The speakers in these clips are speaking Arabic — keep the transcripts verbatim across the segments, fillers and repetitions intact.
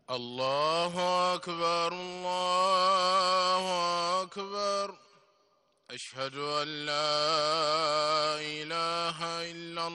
الله أكبر الله أكبر. أشهد أن لا إله إلا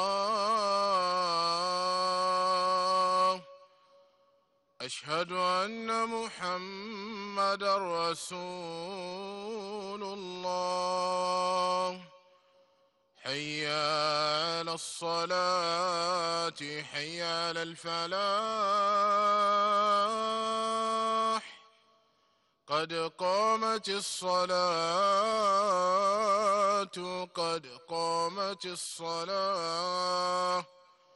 الله. أشهد أن محمدًا رسول الله. حي على الصلاة حي على الفلاح. قد قامت الصلاة قد قامت الصلاة.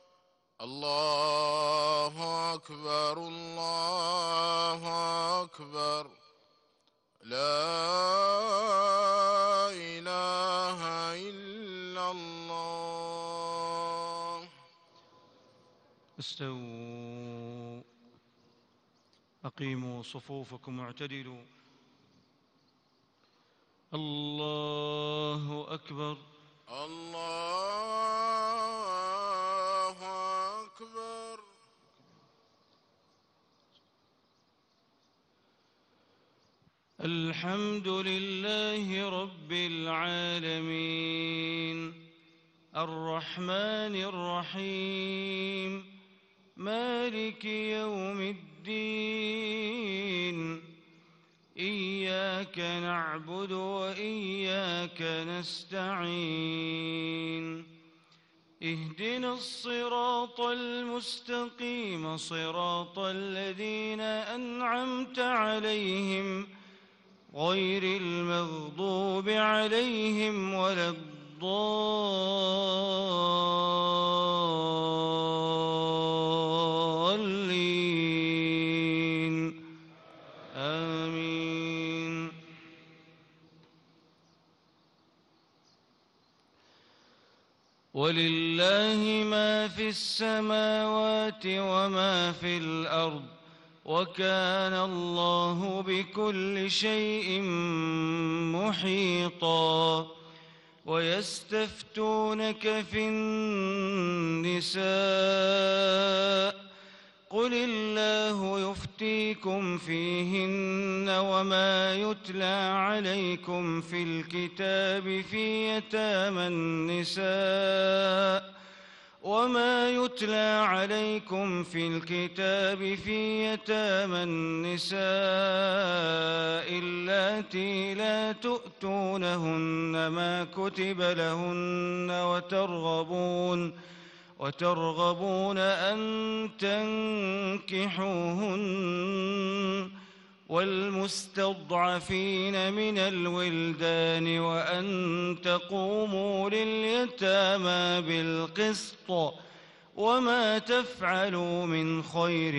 الله أكبر الله أكبر. لا إله إلا الله. استووا، أقيموا صفوفكم واعتدلوا. الله أكبر الله أكبر. الحمد لله رب العالمين، الرحمن الرحيم، مالك يوم الدين. إياك نعبد وإياك نستعين. اهدنا الصراط المستقيم، صراط الذين أنعمت عليهم غير المغضوب عليهم ولا الضالين. آمين. ولله ما في السماوات وما في الأرض، وكان الله بكل شيء محيطا. ويستفتونك في النساء، قل الله يفتيكم فيهن وما يتلى عليكم في الكتاب في يتامى النساء وما يتلى عليكم في الكتاب في يتامى النساء اللاتي لا تؤتونهن ما كتب لهن وترغبون وترغبون أن تنكحوهن، والمستضعفين من الولدان وأن تقوموا لليتامى بالقسط. وما تفعلوا من خير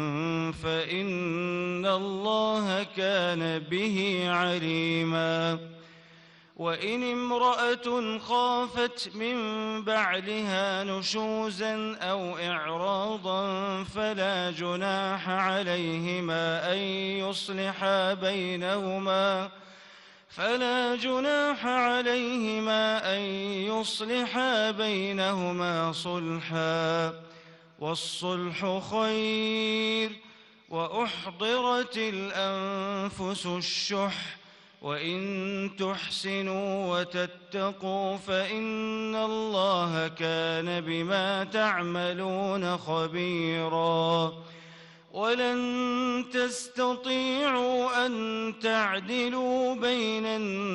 فإن الله كان به عليما. وإن امرأة خافت من بعلها نشوزا أو إعراضا فلا جناح عليهما أن يصلحا بينهما فلا جناح عليهما أن يصلحا بينهما صلحا، والصلح خير. وأحضرت الأنفس الشح، وإن تحسنوا وتتقوا فإن الله كان بما تعملون خبيرا. ولن تستطيعوا أن تعدلوا بين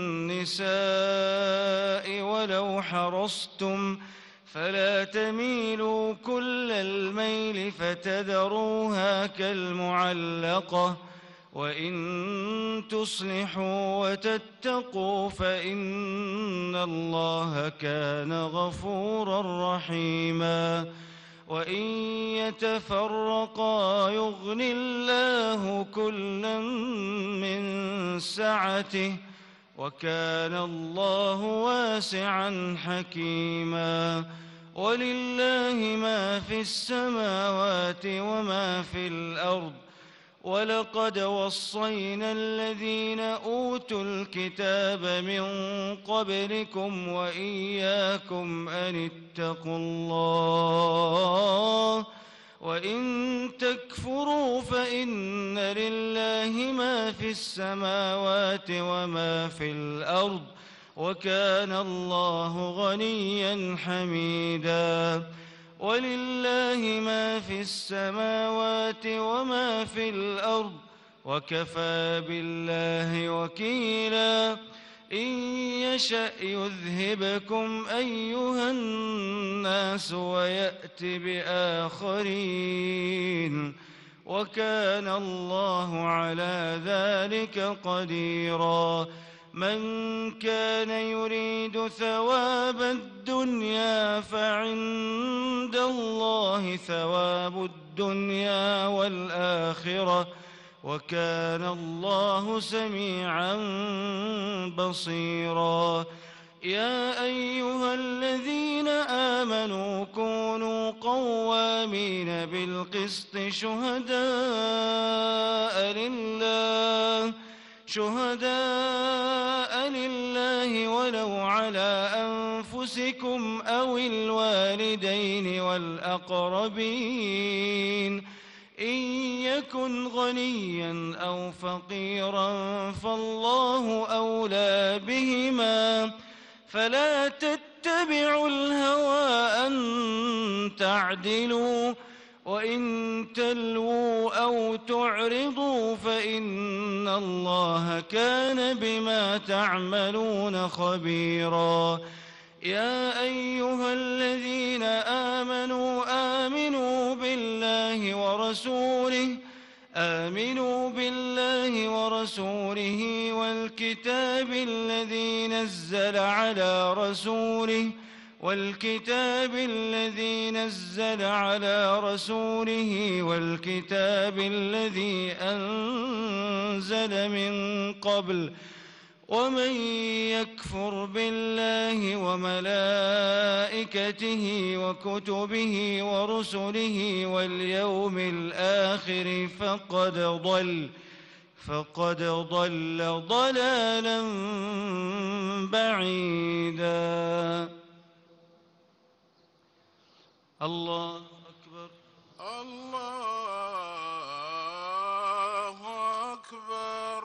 النساء ولو حرصتم، فلا تميلوا كل الميل فتذروها كالمعلقة. وإن تصلحوا وتتقوا فإن الله كان غفورا رحيما. وإن يتفرقا يغن الله كلا من سعته، وكان الله واسعا حكيما. ولله ما في السماوات وما في الأرض، ولقد وصينا الذين أوتوا الكتاب من قبلكم وإياكم أن اتقوا الله وإن تكفروا فإن لله ما في السماوات وما في الأرض وكان الله غنيا حميدا ولله ما في السماوات وما في الأرض وكفى بالله وكيلا إن يشأ يذهبكم أيها الناس ويأت بآخرين وكان الله على ذلك قديرا من كان يريد ثواب الدنيا فعند الله ثواب الدنيا والآخرة وكان الله سميعا بصيرا يا أيها الذين آمنوا كونوا قوامين بالقسط شهداء لله شهداء لله ولو على أنفسكم أو الوالدين والأقربين إن يكن غنيا أو فقيرا فالله أولى بهما فلا تتبعوا الهوى أن تعدلوا وإن تلووا أو تعرضوا فإن الله كان بما تعملون خبيرا يا أيها الذين آمنوا آمنوا بالله ورسوله آمنوا بالله ورسوله والكتاب الذي نزل على رسوله والكتاب الذي نزل على رسوله والكتاب الذي أنزل من قبل ومن يكفر بالله وملائكته وكتبه ورسله واليوم الآخر فقد ضل فقد ضل ضلالا بعيدا الله أكبر الله أكبر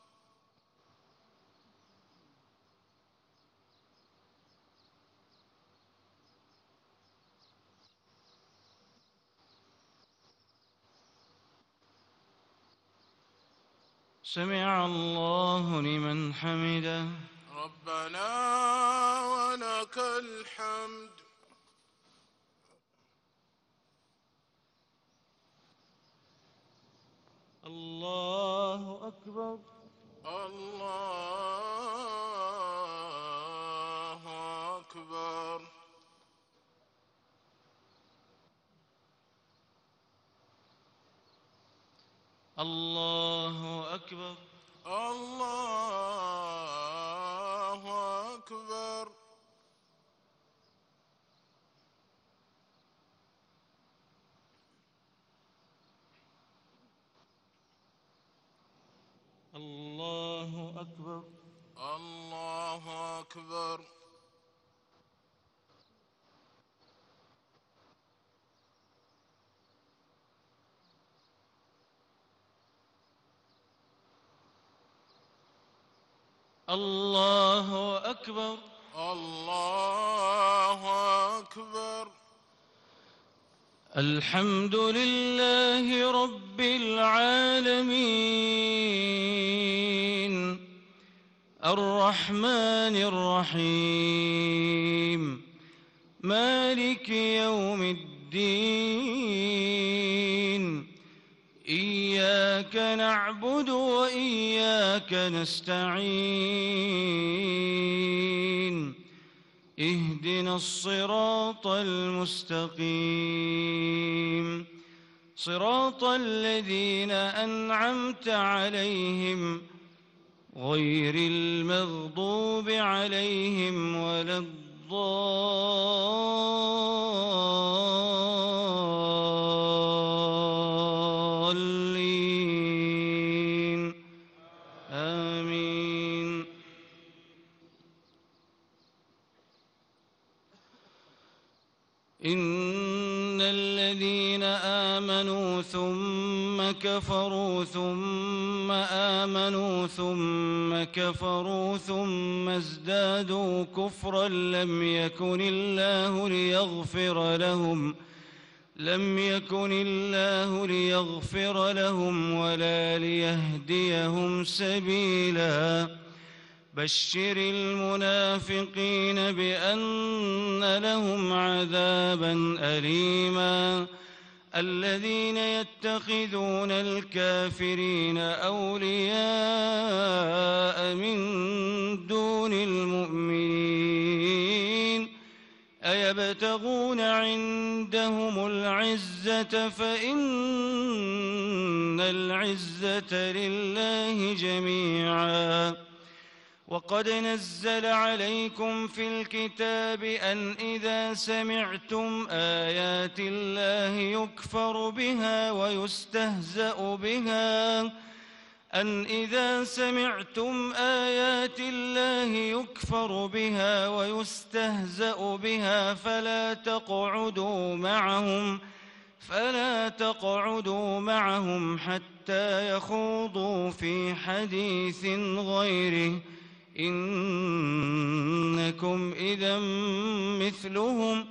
سمع الله لمن حمده ربنا ولك الحمد الله أكبر الله أكبر الله أكبر الله أكبر الله أكبر الله أكبر الله أكبر الله أكبر الحمد لله رب العالمين الرحمن الرحيم مالك يوم الدين إياك نعبد وإياك نستعين اهدنا الصراط المستقيم صراط الذين أنعمت عليهم غير المغضوب عليهم ولا الضالين آمين إن الذين آمنوا ثم كفروا ثم آمنوا ثم كفروا ثم ازدادوا كفرا لم يكن الله ليغفر لهم لم يكن الله ليغفر لهم ولا ليهديهم سبيلا بشر المنافقين بأن لهم عذابا أليما الذين يتخذون الكافرين أولياء من دون المؤمنين أيبتغون عندهم العزة فإن العزة لله جميعا وقد نزل عليكم في الكتاب أن إذا سمعتم آيات الله يكفر بها ويستهزأ بها أن إذا سمعتم آيات الله يكفر بها ويستهزأ بها فلا تقعدوا معهم فلا تقعدوا معهم حتى يخوضوا في حديث غيره إنكم إذا مثلهم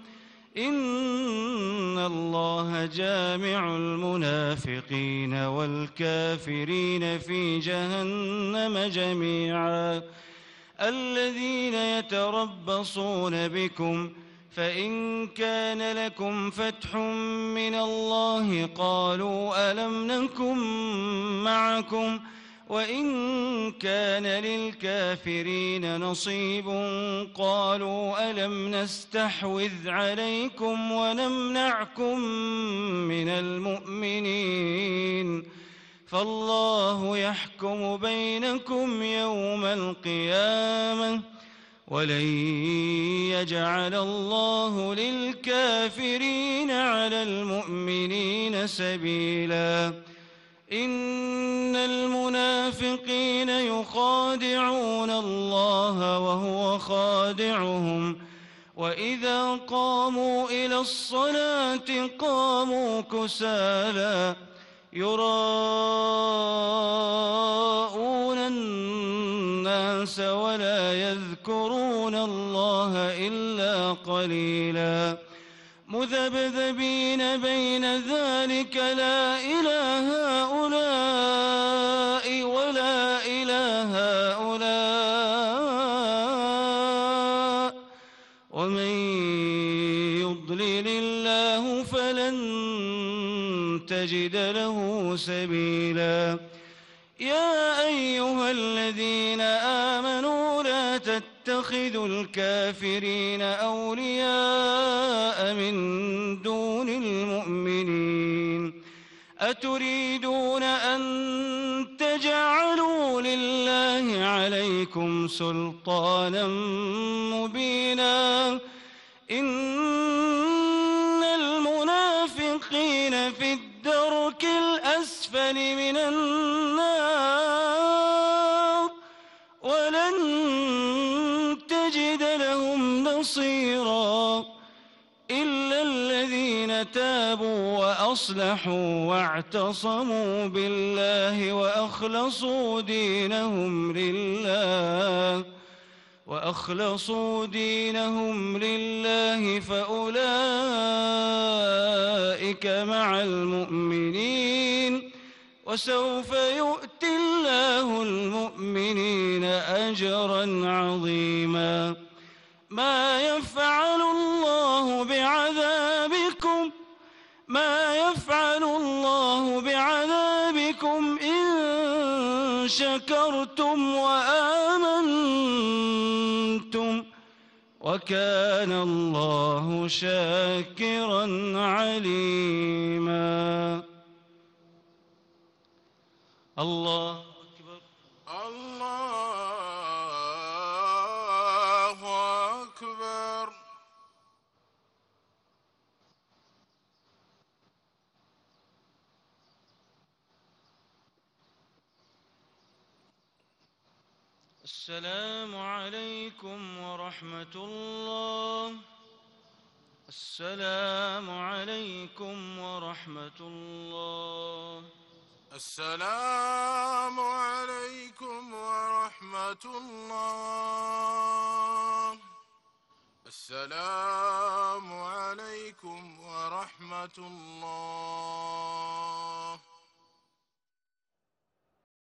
إن الله جامع المنافقين والكافرين في جهنم جميعا الذين يتربصون بكم فإن كان لكم فتح من الله قالوا ألم نكن معكم وإن كان للكافرين نصيب قالوا ألم نستحوذ عليكم ونمنعكم من المؤمنين فالله يحكم بينكم يوم القيامة ولن يجعل الله للكافرين على المؤمنين سبيلا إن المنافقين يخادعون الله وهو خادعهم وإذا قاموا إلى الصلاة قاموا كسالى يراءون الناس ولا يذكرون الله إلا قليلا مذبذبين بين ذلك لا إله هؤلاء ولا إله هؤلاء ومن يضلل الله فلن تجد له سبيلا يا أيها الذين آمنوا لا تتخذوا الكافرين أولياء من دون المؤمنين أتريدون أن تجعلوا لله عليكم سلطانا مبينا إن المنافقين في الدرك الأسفل من النار ولن تجد لهم نصيرا إلا الذين تابوا وأصلحوا واعتصموا بالله وأخلصوا دينهم لله وأخلصوا دينهم لله فأولئك مع المؤمنين وسوف يؤتي الله المؤمنين أجرا عظيما ما يفعل الله بعذابكم ما يفعل الله بعذابكم إن شكرتم وآمنتم وكان الله شاكرا عليما الله أكبر الله أكبر السلام عليكم ورحمة الله السلام عليكم ورحمة الله. السلام عليكم ورحمة الله. السلام عليكم ورحمة الله.